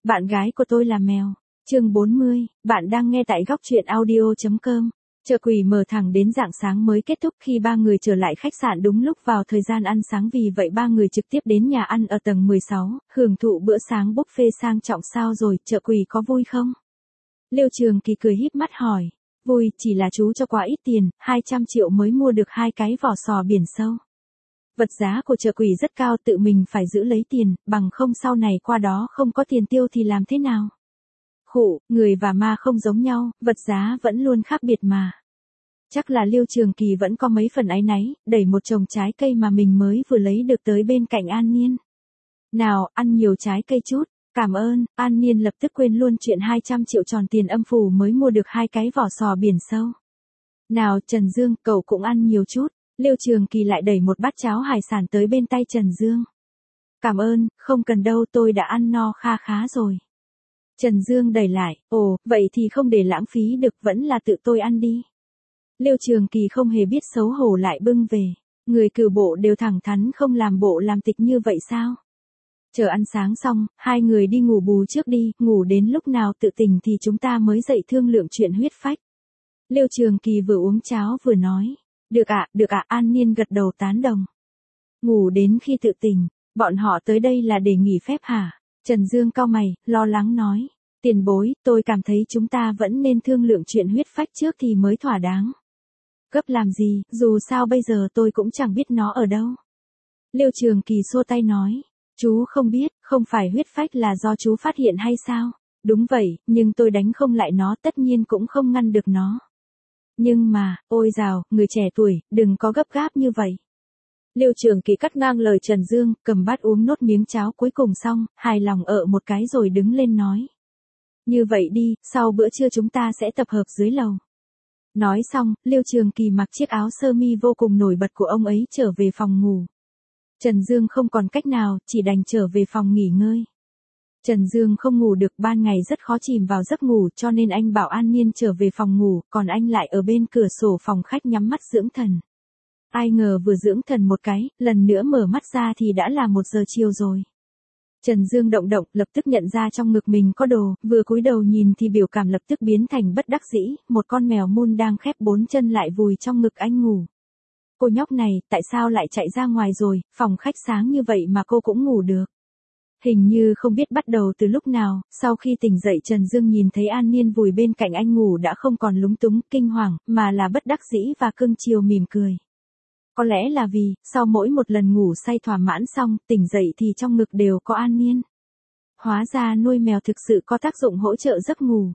Bạn gái của tôi là mèo. Chương 40, bạn đang nghe tại góc truyện audio.com. Chợ quỷ mở thẳng đến rạng sáng mới kết thúc khi ba người trở lại khách sạn đúng lúc vào thời gian ăn sáng, vì vậy ba người trực tiếp đến nhà ăn ở tầng 16, hưởng thụ bữa sáng buffet sang trọng. Sao rồi, chợ quỷ có vui không? Liêu Trường Kỳ cười híp mắt hỏi. Vui, chỉ là chú cho quá ít tiền, 200 triệu mới mua được 2 cái vỏ sò biển sâu. Vật giá của chợ quỷ rất cao, tự mình phải giữ lấy tiền, bằng không sau này qua đó không có tiền tiêu thì làm thế nào? Khụ, người và ma không giống nhau, vật giá vẫn luôn khác biệt mà. Chắc là Liêu Trường Kỳ vẫn có mấy phần áy náy, đẩy một chồng trái cây mà mình mới vừa lấy được tới bên cạnh An Niên. Nào, ăn nhiều trái cây chút. Cảm ơn. An Niên lập tức quên luôn chuyện 200 triệu tròn tiền âm phủ mới mua được 2 cái vỏ sò biển sâu. Nào Trần Dương, cậu cũng ăn nhiều chút. Liêu Trường Kỳ lại đẩy một bát cháo hải sản tới bên tay Trần Dương. Cảm ơn, không cần đâu, tôi đã ăn no kha khá rồi. Trần Dương đẩy lại, ồ, vậy thì không để lãng phí được, vẫn là tự tôi ăn đi. Liêu Trường Kỳ không hề biết xấu hổ lại bưng về. Người cửu bộ đều thẳng thắn không làm bộ làm tịch như vậy sao? Chờ ăn sáng xong, hai người đi ngủ bù trước đi, ngủ đến lúc nào tự tỉnh thì chúng ta mới dậy thương lượng chuyện huyết phách. Liêu Trường Kỳ vừa uống cháo vừa nói. Được ạ, An Niên gật đầu tán đồng. Ngủ đến khi tự tỉnh, bọn họ tới đây là để nghỉ phép hả? Trần Dương cau mày, lo lắng nói. Tiền bối, tôi cảm thấy chúng ta vẫn nên thương lượng chuyện huyết phách trước thì mới thỏa đáng. Gấp làm gì, dù sao bây giờ tôi cũng chẳng biết nó ở đâu. Liêu Trường Kỳ xua tay nói. Chú không biết, không phải huyết phách là do chú phát hiện hay sao? Đúng vậy, nhưng tôi đánh không lại nó, tất nhiên cũng không ngăn được nó. Nhưng mà, ôi dào, người trẻ tuổi, đừng có gấp gáp như vậy. Liêu Trường Kỳ cắt ngang lời Trần Dương, cầm bát uống nốt miếng cháo cuối cùng xong, hài lòng một cái rồi đứng lên nói. Như vậy đi, sau bữa trưa chúng ta sẽ tập hợp dưới lầu. Nói xong, Liêu Trường Kỳ mặc chiếc áo sơ mi vô cùng nổi bật của ông ấy trở về phòng ngủ. Trần Dương không còn cách nào, chỉ đành trở về phòng nghỉ ngơi. Trần Dương không ngủ được, ban ngày rất khó chìm vào giấc ngủ, cho nên anh bảo An Niên trở về phòng ngủ, còn anh lại ở bên cửa sổ phòng khách nhắm mắt dưỡng thần. Ai ngờ vừa dưỡng thần một cái, lần nữa mở mắt ra thì đã là 1 giờ chiều rồi. Trần Dương động, lập tức nhận ra trong ngực mình có đồ, vừa cúi đầu nhìn thì biểu cảm lập tức biến thành bất đắc dĩ, một con mèo mun đang khép 4 chân lại vùi trong ngực anh ngủ. Cô nhóc này, tại sao lại chạy ra ngoài rồi, phòng khách sáng như vậy mà cô cũng ngủ được. Hình như không biết bắt đầu từ lúc nào, sau khi tỉnh dậy Trần Dương nhìn thấy An Niên vùi bên cạnh anh ngủ đã không còn lúng túng, kinh hoàng, mà là bất đắc dĩ và cưng chiều mỉm cười. Có lẽ là vì, sau mỗi một lần ngủ say thỏa mãn xong, tỉnh dậy thì trong ngực đều có An Niên. Hóa ra nuôi mèo thực sự có tác dụng hỗ trợ giấc ngủ.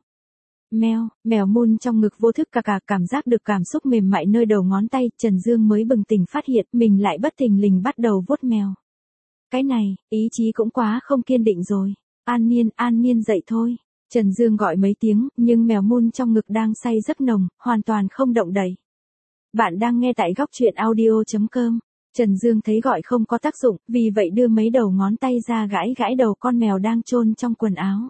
Mèo mun trong ngực vô thức cà cảm giác được cảm xúc mềm mại nơi đầu ngón tay, Trần Dương mới bừng tỉnh phát hiện mình lại bất thình lình bắt đầu vuốt mèo. Cái này, ý chí cũng quá không kiên định rồi. An Niên dậy thôi. Trần Dương gọi mấy tiếng, nhưng mèo mun trong ngực đang say giấc nồng, hoàn toàn không động đậy. Bạn đang nghe tại góc truyện audio.com. Trần Dương thấy gọi không có tác dụng, vì vậy đưa mấy đầu ngón tay ra gãi đầu con mèo đang chôn trong quần áo.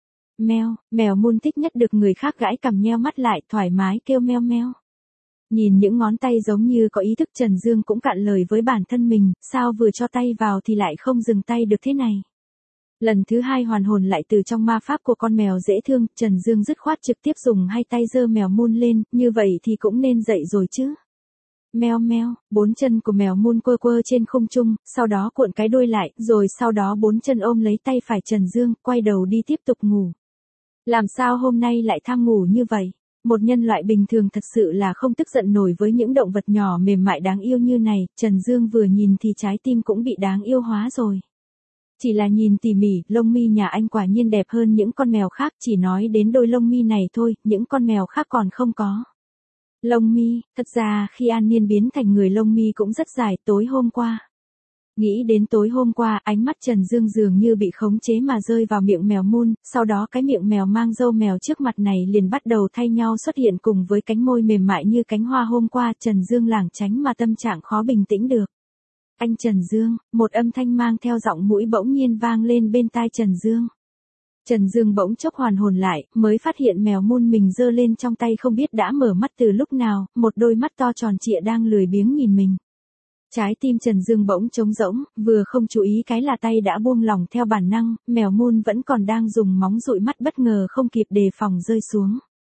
Mèo mun thích nhất được người khác gãi cằm, nheo mắt lại, thoải mái kêu meo meo. Nhìn những ngón tay giống như có ý thức, Trần Dương cũng cạn lời với bản thân mình, sao vừa cho tay vào thì lại không dừng tay được thế này. Lần thứ 2 hoàn hồn lại từ trong ma pháp của con mèo dễ thương, Trần Dương dứt khoát trực tiếp dùng 2 tay giơ mèo mun lên, như vậy thì cũng nên dậy rồi chứ. Meo, 4 chân của mèo mun quơ trên không trung, sau đó cuộn cái đuôi lại, rồi sau đó 4 chân ôm lấy tay phải Trần Dương, quay đầu đi tiếp tục ngủ. Làm sao hôm nay lại tham ngủ như vậy? Một nhân loại bình thường thật sự là không tức giận nổi với những động vật nhỏ mềm mại đáng yêu như này, Trần Dương vừa nhìn thì trái tim cũng bị đáng yêu hóa rồi. Chỉ là nhìn tỉ mỉ, lông mi nhà anh quả nhiên đẹp hơn những con mèo khác, chỉ nói đến đôi lông mi này thôi, những con mèo khác còn không có. Lông mi, thật ra khi An Niên biến thành người lông mi cũng rất dài, tối hôm qua. Nghĩ đến tối hôm qua, ánh mắt Trần Dương dường như bị khống chế mà rơi vào miệng mèo mun, sau đó cái miệng mèo mang râu mèo trước mặt này liền bắt đầu thay nhau xuất hiện cùng với cánh môi mềm mại như cánh hoa hôm qua, Trần Dương lảng tránh mà tâm trạng khó bình tĩnh được. Anh Trần Dương, một âm thanh mang theo giọng mũi bỗng nhiên vang lên bên tai Trần Dương. Trần Dương bỗng chốc hoàn hồn lại, mới phát hiện mèo mun mình giơ lên trong tay không biết đã mở mắt từ lúc nào, một đôi mắt to tròn trịa đang lười biếng nhìn mình. Trái tim Trần Dương bỗng trống rỗng, vừa không chú ý cái là tay đã buông lỏng theo bản năng, mèo Moon vẫn còn đang dùng móng dụi mắt bất ngờ không kịp đề phòng rơi xuống.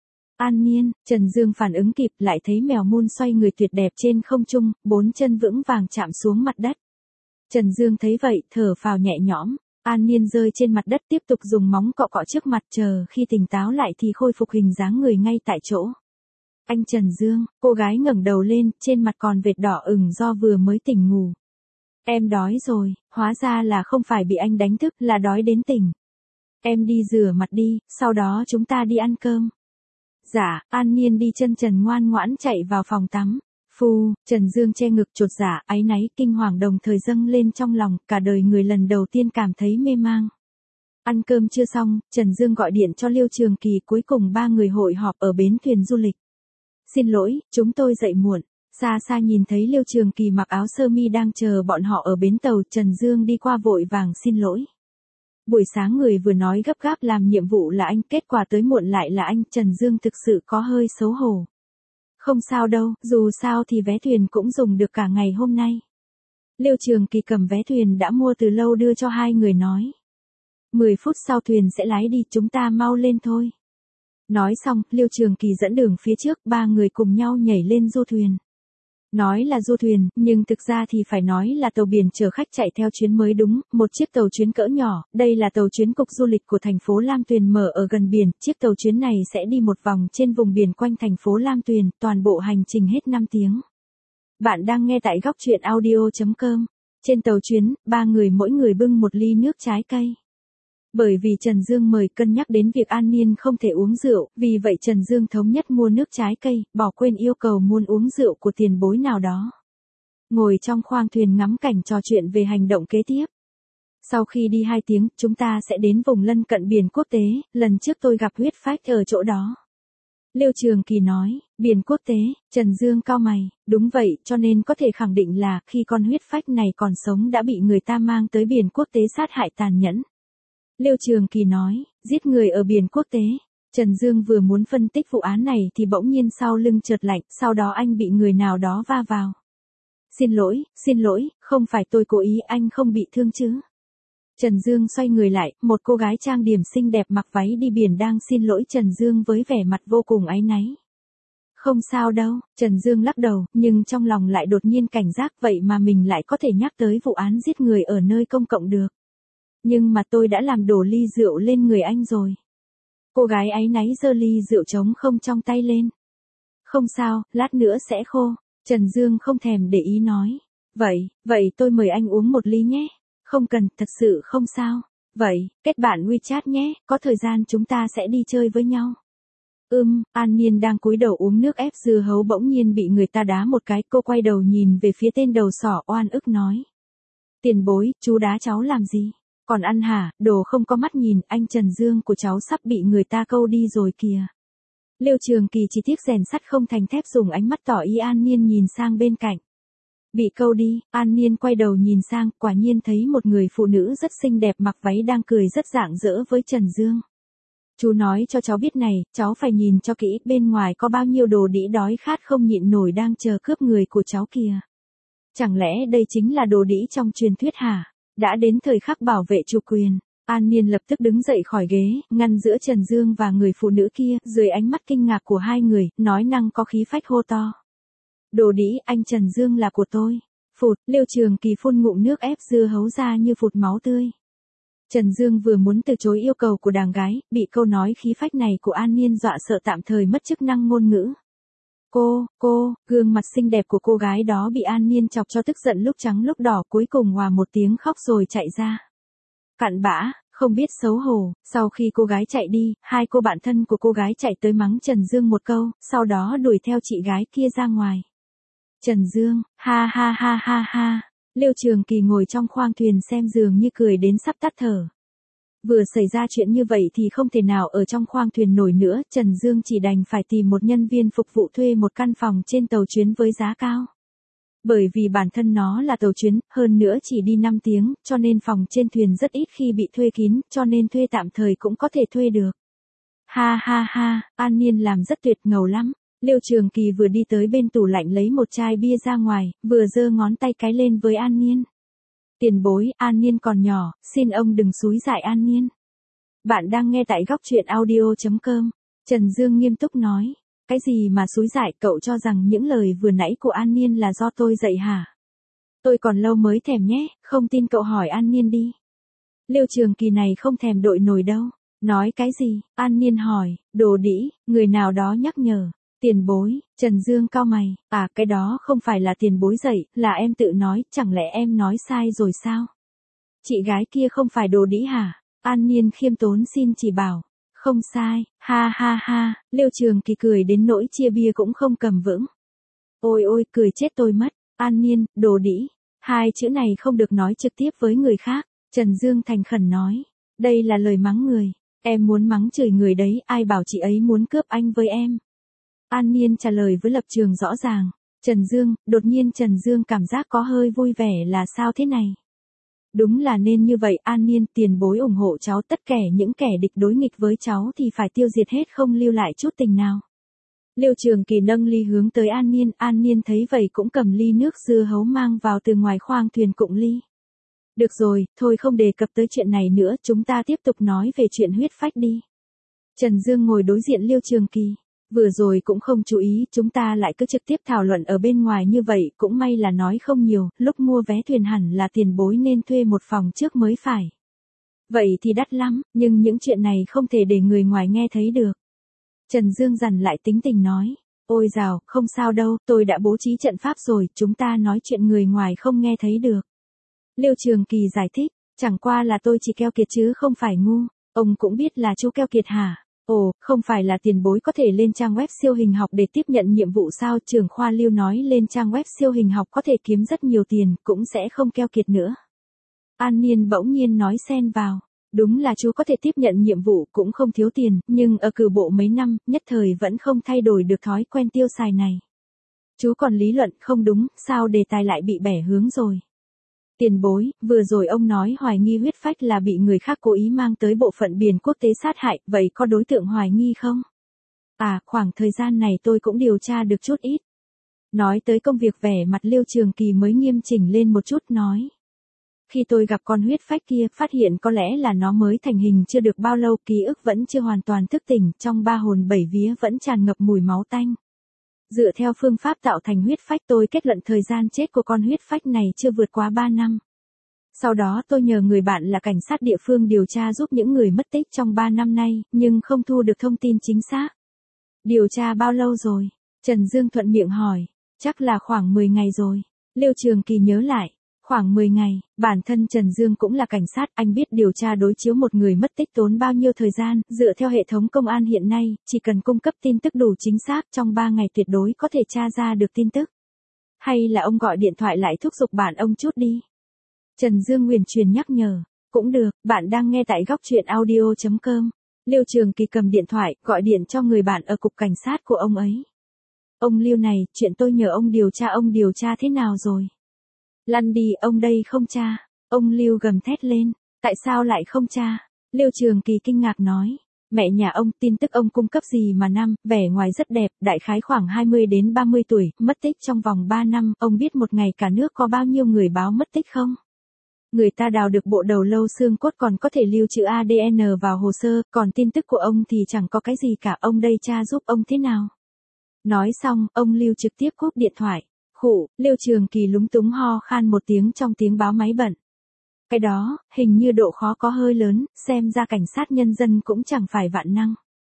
An Nhiên, Trần Dương phản ứng kịp lại thấy mèo Moon xoay người tuyệt đẹp trên không trung, 4 chân vững vàng chạm xuống mặt đất. Trần Dương thấy vậy, thở phào nhẹ nhõm. An Nhiên rơi trên mặt đất tiếp tục dùng móng cọ cọ trước mặt, chờ khi tỉnh táo lại thì khôi phục hình dáng người ngay tại chỗ. Anh Trần Dương, cô gái ngẩng đầu lên, trên mặt còn vệt đỏ ửng do vừa mới tỉnh ngủ. Em đói rồi, hóa ra là không phải bị anh đánh thức, là đói đến tỉnh. Em đi rửa mặt đi, sau đó chúng ta đi ăn cơm. Dạ, An Nhiên đi chân trần ngoan ngoãn chạy vào phòng tắm. Phu, Trần Dương che ngực chột dạ, áy náy, kinh hoàng đồng thời dâng lên trong lòng, cả đời người lần đầu tiên cảm thấy mê mang. Ăn cơm chưa xong, Trần Dương gọi điện cho Liêu Trường Kỳ, cuối cùng 3 người hội họp ở bến thuyền du lịch. Xin lỗi, chúng tôi dậy muộn. Xa xa nhìn thấy Liêu Trường Kỳ mặc áo sơ mi đang chờ bọn họ ở bến tàu, Trần Dương đi qua vội vàng xin lỗi. Buổi sáng người vừa nói gấp gáp làm nhiệm vụ là anh, kết quả tới muộn lại là anh, Trần Dương thực sự có hơi xấu hổ. Không sao đâu, dù sao thì vé thuyền cũng dùng được cả ngày hôm nay. Liêu Trường Kỳ cầm vé thuyền đã mua từ lâu đưa cho hai người nói. 10 phút sau thuyền sẽ lái đi, chúng ta mau lên thôi. Nói xong, Liêu Trường Kỳ dẫn đường phía trước, 3 người cùng nhau nhảy lên du thuyền. Nói là du thuyền, nhưng thực ra thì phải nói là tàu biển chở khách chạy theo chuyến mới đúng, một chiếc tàu chuyến cỡ nhỏ, đây là tàu chuyến cục du lịch của thành phố Lam Tuyền mở ở gần biển, chiếc tàu chuyến này sẽ đi một vòng trên vùng biển quanh thành phố Lam Tuyền, toàn bộ hành trình hết 5 tiếng. Bạn đang nghe tại góc truyện audio.com. Trên tàu chuyến, 3 người mỗi người bưng một ly nước trái cây. Bởi vì Trần Dương mời cân nhắc đến việc An Nhiên không thể uống rượu, vì vậy Trần Dương thống nhất mua nước trái cây, bỏ quên yêu cầu muốn uống rượu của tiền bối nào đó. Ngồi trong khoang thuyền ngắm cảnh trò chuyện về hành động kế tiếp. Sau khi đi 2 tiếng, chúng ta sẽ đến vùng lân cận biển quốc tế, lần trước tôi gặp huyết phách ở chỗ đó. Liêu Trường Kỳ nói, biển quốc tế, Trần Dương cau mày, đúng vậy, cho nên có thể khẳng định là khi con huyết phách này còn sống đã bị người ta mang tới biển quốc tế sát hại tàn nhẫn. Liêu Trường Kỳ nói, giết người ở biển quốc tế. Trần Dương vừa muốn phân tích vụ án này thì bỗng nhiên sau lưng chợt lạnh, sau đó anh bị người nào đó va vào. Xin lỗi, không phải tôi cố ý, anh không bị thương chứ. Trần Dương xoay người lại, một cô gái trang điểm xinh đẹp mặc váy đi biển đang xin lỗi Trần Dương với vẻ mặt vô cùng áy náy. Không sao đâu, Trần Dương lắc đầu, nhưng trong lòng lại đột nhiên cảnh giác, vậy mà mình lại có thể nhắc tới vụ án giết người ở nơi công cộng được. Nhưng mà tôi đã làm đổ ly rượu lên người anh rồi. Cô gái áy náy giơ ly rượu trống không trong tay lên. Không sao, lát nữa sẽ khô. Trần Dương không thèm để ý nói. Vậy tôi mời anh uống một ly nhé. Không cần, thật sự không sao. Vậy, kết bạn WeChat nhé, có thời gian chúng ta sẽ đi chơi với nhau. An Nhiên đang cúi đầu uống nước ép dưa hấu bỗng nhiên bị người ta đá một cái, cô quay đầu nhìn về phía tên đầu sỏ oan ức nói. Tiền bối, chú đá cháu làm gì? Còn ăn hả, đồ không có mắt nhìn, anh Trần Dương của cháu sắp bị người ta câu đi rồi kìa. Liêu Trường Kỳ chỉ tiếc rèn sắt không thành thép dùng ánh mắt tỏ ý An Nhiên nhìn sang bên cạnh. Bị câu đi, An Nhiên quay đầu nhìn sang, quả nhiên thấy một người phụ nữ rất xinh đẹp mặc váy đang cười rất rạng rỡ với Trần Dương. Chú nói cho cháu biết này, cháu phải nhìn cho kỹ, bên ngoài có bao nhiêu đồ đĩ đói khát không nhịn nổi đang chờ cướp người của cháu kìa. Chẳng lẽ đây chính là đồ đĩ trong truyền thuyết hả? Đã đến thời khắc bảo vệ chủ quyền. An Nhiên lập tức đứng dậy khỏi ghế, ngăn giữa Trần Dương và người phụ nữ kia, dưới ánh mắt kinh ngạc của hai người, nói năng có khí phách hô to. Đồ đĩ, anh Trần Dương là của tôi. Phụt, Liêu Trường Kỳ phun ngụm nước ép dưa hấu ra như phụt máu tươi. Trần Dương vừa muốn từ chối yêu cầu của đàn gái, bị câu nói khí phách này của An Nhiên dọa sợ tạm thời mất chức năng ngôn ngữ. Gương mặt xinh đẹp của cô gái đó bị An Nhiên chọc cho tức giận lúc trắng lúc đỏ, cuối cùng hòa một tiếng khóc rồi chạy ra. Cặn bã, không biết xấu hổ. Sau khi cô gái chạy đi, hai cô bạn thân của cô gái chạy tới mắng Trần Dương một câu, sau đó đuổi theo chị gái kia ra ngoài. Trần Dương, ha ha ha ha ha. Liêu Trường Kỳ ngồi trong khoang thuyền xem dường như cười đến sắp tắt thở. Vừa xảy ra chuyện như vậy thì không thể nào ở trong khoang thuyền nổi nữa, Trần Dương chỉ đành phải tìm một nhân viên phục vụ thuê một căn phòng trên tàu chuyến với giá cao. Bởi vì bản thân nó là tàu chuyến, hơn nữa chỉ đi 5 tiếng, cho nên phòng trên thuyền rất ít khi bị thuê kín, cho nên thuê tạm thời cũng có thể thuê được. Ha ha ha, An Nhiên làm rất tuyệt ngầu lắm. Liêu Trường Kỳ vừa đi tới bên tủ lạnh lấy một chai bia ra ngoài, vừa giơ ngón tay cái lên với An Niên. Tiền bối, An Niên còn nhỏ, xin ông đừng xúi dại An Niên. Bạn đang nghe tại góc truyện audio.com. Trần Dương nghiêm túc nói. Cái gì mà xúi dại, cậu cho rằng những lời vừa nãy của An Niên là do tôi dạy hả? Tôi còn lâu mới thèm nhé, không tin cậu hỏi An Niên đi. Liêu Trường Kỳ này không thèm đội nổi đâu. Nói cái gì? An Niên hỏi, đồ đĩ, người nào đó nhắc nhở. Tiền bối, Trần Dương cau mày, cái đó không phải là tiền bối dạy, là em tự nói, chẳng lẽ em nói sai rồi sao? Chị gái kia không phải đồ đĩ hả? An Niên khiêm tốn xin chỉ bảo. Không sai, ha ha ha, Liêu Trường Kỳ cười đến nỗi chia bia cũng không cầm vững. Ôi ôi, cười chết tôi mất, An Niên, đồ đĩ, hai chữ này không được nói trực tiếp với người khác, Trần Dương thành khẩn nói. Đây là lời mắng người, em muốn mắng chửi người đấy, ai bảo chị ấy muốn cướp anh với em? An Niên trả lời với lập trường rõ ràng. Trần Dương, đột nhiên Trần Dương cảm giác có hơi vui vẻ là sao thế này? Đúng là nên như vậy, An Niên, tiền bối ủng hộ cháu, tất cả những kẻ địch đối nghịch với cháu thì phải tiêu diệt hết, không lưu lại chút tình nào. Liêu Trường Kỳ nâng ly hướng tới An Niên thấy vậy cũng cầm ly nước dưa hấu mang vào từ ngoài khoang thuyền cụng ly. Được rồi, thôi không đề cập tới chuyện này nữa, chúng ta tiếp tục nói về chuyện huyết phách đi. Trần Dương ngồi đối diện Liêu Trường Kỳ. Vừa rồi cũng không chú ý, chúng ta lại cứ trực tiếp thảo luận ở bên ngoài như vậy, cũng may là nói không nhiều, lúc mua vé thuyền hẳn là tiền bối nên thuê một phòng trước mới phải. Vậy thì đắt lắm, nhưng những chuyện này không thể để người ngoài nghe thấy được. Trần Dương dằn lại tính tình nói, ôi dào, không sao đâu, tôi đã bố trí trận pháp rồi, chúng ta nói chuyện người ngoài không nghe thấy được. Liêu Trường Kỳ giải thích, chẳng qua là tôi chỉ keo kiệt chứ không phải ngu, ông cũng biết là chú keo kiệt hả? Ồ, không phải là tiền bối có thể lên trang web siêu hình học để tiếp nhận nhiệm vụ sao? Trưởng khoa Liêu nói lên trang web siêu hình học có thể kiếm rất nhiều tiền, cũng sẽ không keo kiệt nữa. An Niên bỗng nhiên nói xen vào. Đúng là chú có thể tiếp nhận nhiệm vụ cũng không thiếu tiền, nhưng ở cử bộ mấy năm, nhất thời vẫn không thay đổi được thói quen tiêu xài này. Chú còn lý luận không đúng, sao đề tài lại bị bẻ hướng rồi? Tiền bối, vừa rồi ông nói hoài nghi huyết phách là bị người khác cố ý mang tới bộ phận biển quốc tế sát hại, vậy có đối tượng hoài nghi không? Khoảng thời gian này tôi cũng điều tra được chút ít. Nói tới công việc, vẻ mặt Liêu Trường Kỳ mới nghiêm chỉnh lên một chút, nói. Khi tôi gặp con huyết phách kia, phát hiện có lẽ là nó mới thành hình chưa được bao lâu, ký ức vẫn chưa hoàn toàn thức tỉnh, trong ba hồn bảy vía vẫn tràn ngập mùi máu tanh. Dựa theo phương pháp tạo thành huyết phách, tôi kết luận thời gian chết của con huyết phách này chưa vượt quá 3 năm. Sau đó tôi nhờ người bạn là cảnh sát địa phương điều tra giúp những người mất tích trong 3 năm nay, nhưng không thu được thông tin chính xác. Điều tra bao lâu rồi? Trần Dương thuận miệng hỏi. Chắc là khoảng 10 ngày rồi. Liêu Trường Kỳ nhớ lại. Khoảng 10 ngày, bản thân Trần Dương cũng là cảnh sát, anh biết điều tra đối chiếu một người mất tích tốn bao nhiêu thời gian, dựa theo hệ thống công an hiện nay, chỉ cần cung cấp tin tức đủ chính xác trong 3 ngày tuyệt đối có thể tra ra được tin tức. Hay là ông gọi điện thoại lại thúc giục bạn ông chút đi. Trần Dương huyền truyền nhắc nhở, cũng được, bạn đang nghe tại góc truyện audio.com. Liêu Trường Kỳ cầm điện thoại, gọi điện cho người bạn ở cục cảnh sát của ông ấy. Ông Liêu này, chuyện tôi nhờ ông điều tra thế nào rồi? Lăn đi, ông đây không tra. Ông Liêu gầm thét lên, tại sao lại không tra? Liêu Trường Kỳ kinh ngạc nói, mẹ nhà ông, tin tức ông cung cấp gì mà vẻ ngoài rất đẹp, đại khái khoảng 20 đến 30 tuổi, mất tích trong vòng 3 năm, ông biết một ngày cả nước có bao nhiêu người báo mất tích không? Người ta đào được bộ đầu lâu xương cốt còn có thể lưu trữ ADN vào hồ sơ, còn tin tức của ông thì chẳng có cái gì cả, ông đây tra giúp ông thế nào? Nói xong, ông Liêu trực tiếp cúp điện thoại. Khụ, Liêu Trường Kỳ lúng túng ho khan một tiếng trong tiếng báo máy bận. Cái đó, hình như độ khó có hơi lớn, xem ra cảnh sát nhân dân cũng chẳng phải vạn năng.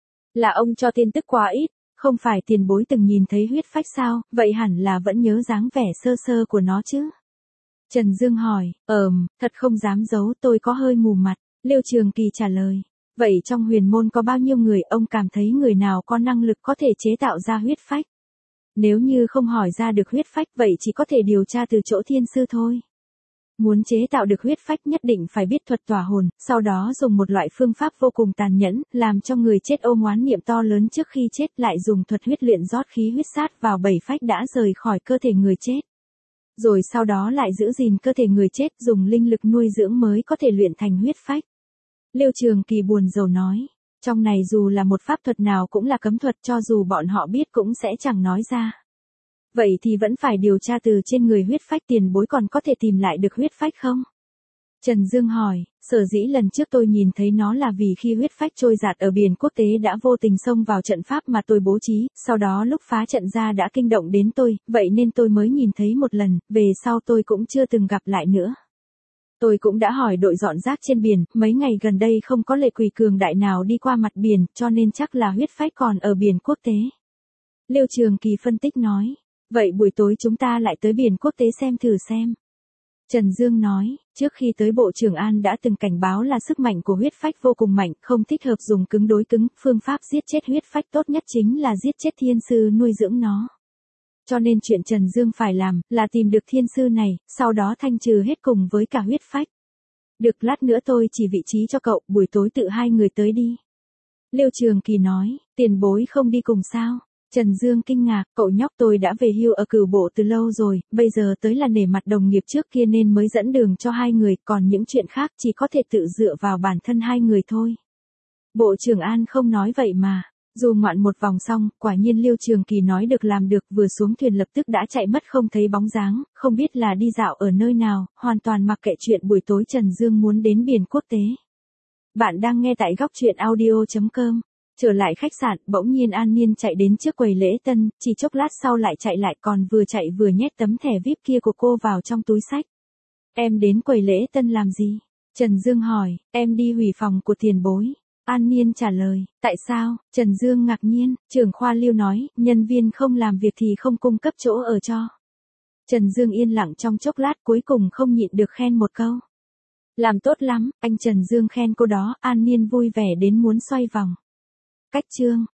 Là ông cho tin tức quá ít, không phải tiền bối từng nhìn thấy huyết phách sao, vậy hẳn là vẫn nhớ dáng vẻ sơ sơ của nó chứ. Trần Dương hỏi, thật không dám giấu, tôi có hơi mù mặt. Liêu Trường Kỳ trả lời, vậy trong huyền môn có bao nhiêu người, ông cảm thấy người nào có năng lực có thể chế tạo ra huyết phách? Nếu như không hỏi ra được huyết phách, vậy chỉ có thể điều tra từ chỗ thiên sư thôi. Muốn chế tạo được huyết phách nhất định phải biết thuật tỏa hồn, sau đó dùng một loại phương pháp vô cùng tàn nhẫn, làm cho người chết ôm oán niệm to lớn trước khi chết, lại dùng thuật huyết luyện rót khí huyết sát vào 7 phách đã rời khỏi cơ thể người chết. Rồi sau đó lại giữ gìn cơ thể người chết, dùng linh lực nuôi dưỡng mới có thể luyện thành huyết phách. Liêu Trường Kỳ buồn rầu nói, Trong này dù là một pháp thuật nào cũng là cấm thuật, cho dù bọn họ biết cũng sẽ chẳng nói ra. Vậy thì vẫn phải điều tra từ trên người huyết phách, tiền bối còn có thể tìm lại được huyết phách không? Trần Dương hỏi, sở dĩ lần trước tôi nhìn thấy nó là vì khi huyết phách trôi giạt ở biển quốc tế đã vô tình xông vào trận pháp mà tôi bố trí, sau đó lúc phá trận ra đã kinh động đến tôi, vậy nên tôi mới nhìn thấy một lần, về sau tôi cũng chưa từng gặp lại nữa. Tôi cũng đã hỏi đội dọn rác trên biển, mấy ngày gần đây không có lệ quỷ cường đại nào đi qua mặt biển, cho nên chắc là huyết phách còn ở biển quốc tế. Liêu Trường Kỳ phân tích nói, vậy buổi tối chúng ta lại tới biển quốc tế xem thử xem. Trần Dương nói, trước khi tới Bộ trưởng An đã từng cảnh báo là sức mạnh của huyết phách vô cùng mạnh, không thích hợp dùng cứng đối cứng, phương pháp giết chết huyết phách tốt nhất chính là giết chết thiên sư nuôi dưỡng nó. Cho nên chuyện Trần Dương phải làm, là tìm được thiên sư này, sau đó thanh trừ hết cùng với cả huyết phách. Được, lát nữa tôi chỉ vị trí cho cậu, buổi tối tự hai người tới đi. Liêu Trường Kỳ nói, tiền bối không đi cùng sao? Trần Dương kinh ngạc, cậu nhóc tôi đã về hưu ở Cửu Bộ từ lâu rồi, bây giờ tới là nể mặt đồng nghiệp trước kia nên mới dẫn đường cho hai người, còn những chuyện khác chỉ có thể tự dựa vào bản thân hai người thôi. Bộ trưởng An không nói vậy mà. Dù ngoạn một vòng xong, quả nhiên Liêu Trường Kỳ nói được làm được, vừa xuống thuyền lập tức đã chạy mất không thấy bóng dáng, không biết là đi dạo ở nơi nào, hoàn toàn mặc kệ chuyện buổi tối Trần Dương muốn đến biển quốc tế. Bạn đang nghe tại góc truyện audio.com. Trở lại khách sạn, bỗng nhiên An Niên chạy đến trước quầy lễ tân, chỉ chốc lát sau lại chạy lại, còn vừa chạy vừa nhét tấm thẻ VIP kia của cô vào trong túi xách. Em đến quầy lễ tân làm gì? Trần Dương hỏi, em đi hủy phòng của tiền bối. An Niên trả lời, tại sao? Trần Dương ngạc nhiên, trưởng khoa Liêu nói, nhân viên không làm việc thì không cung cấp chỗ ở cho. Trần Dương yên lặng trong chốc lát, cuối cùng không nhịn được khen một câu. Làm tốt lắm, anh Trần Dương khen cô đó. An Niên vui vẻ đến muốn xoay vòng. Cách chương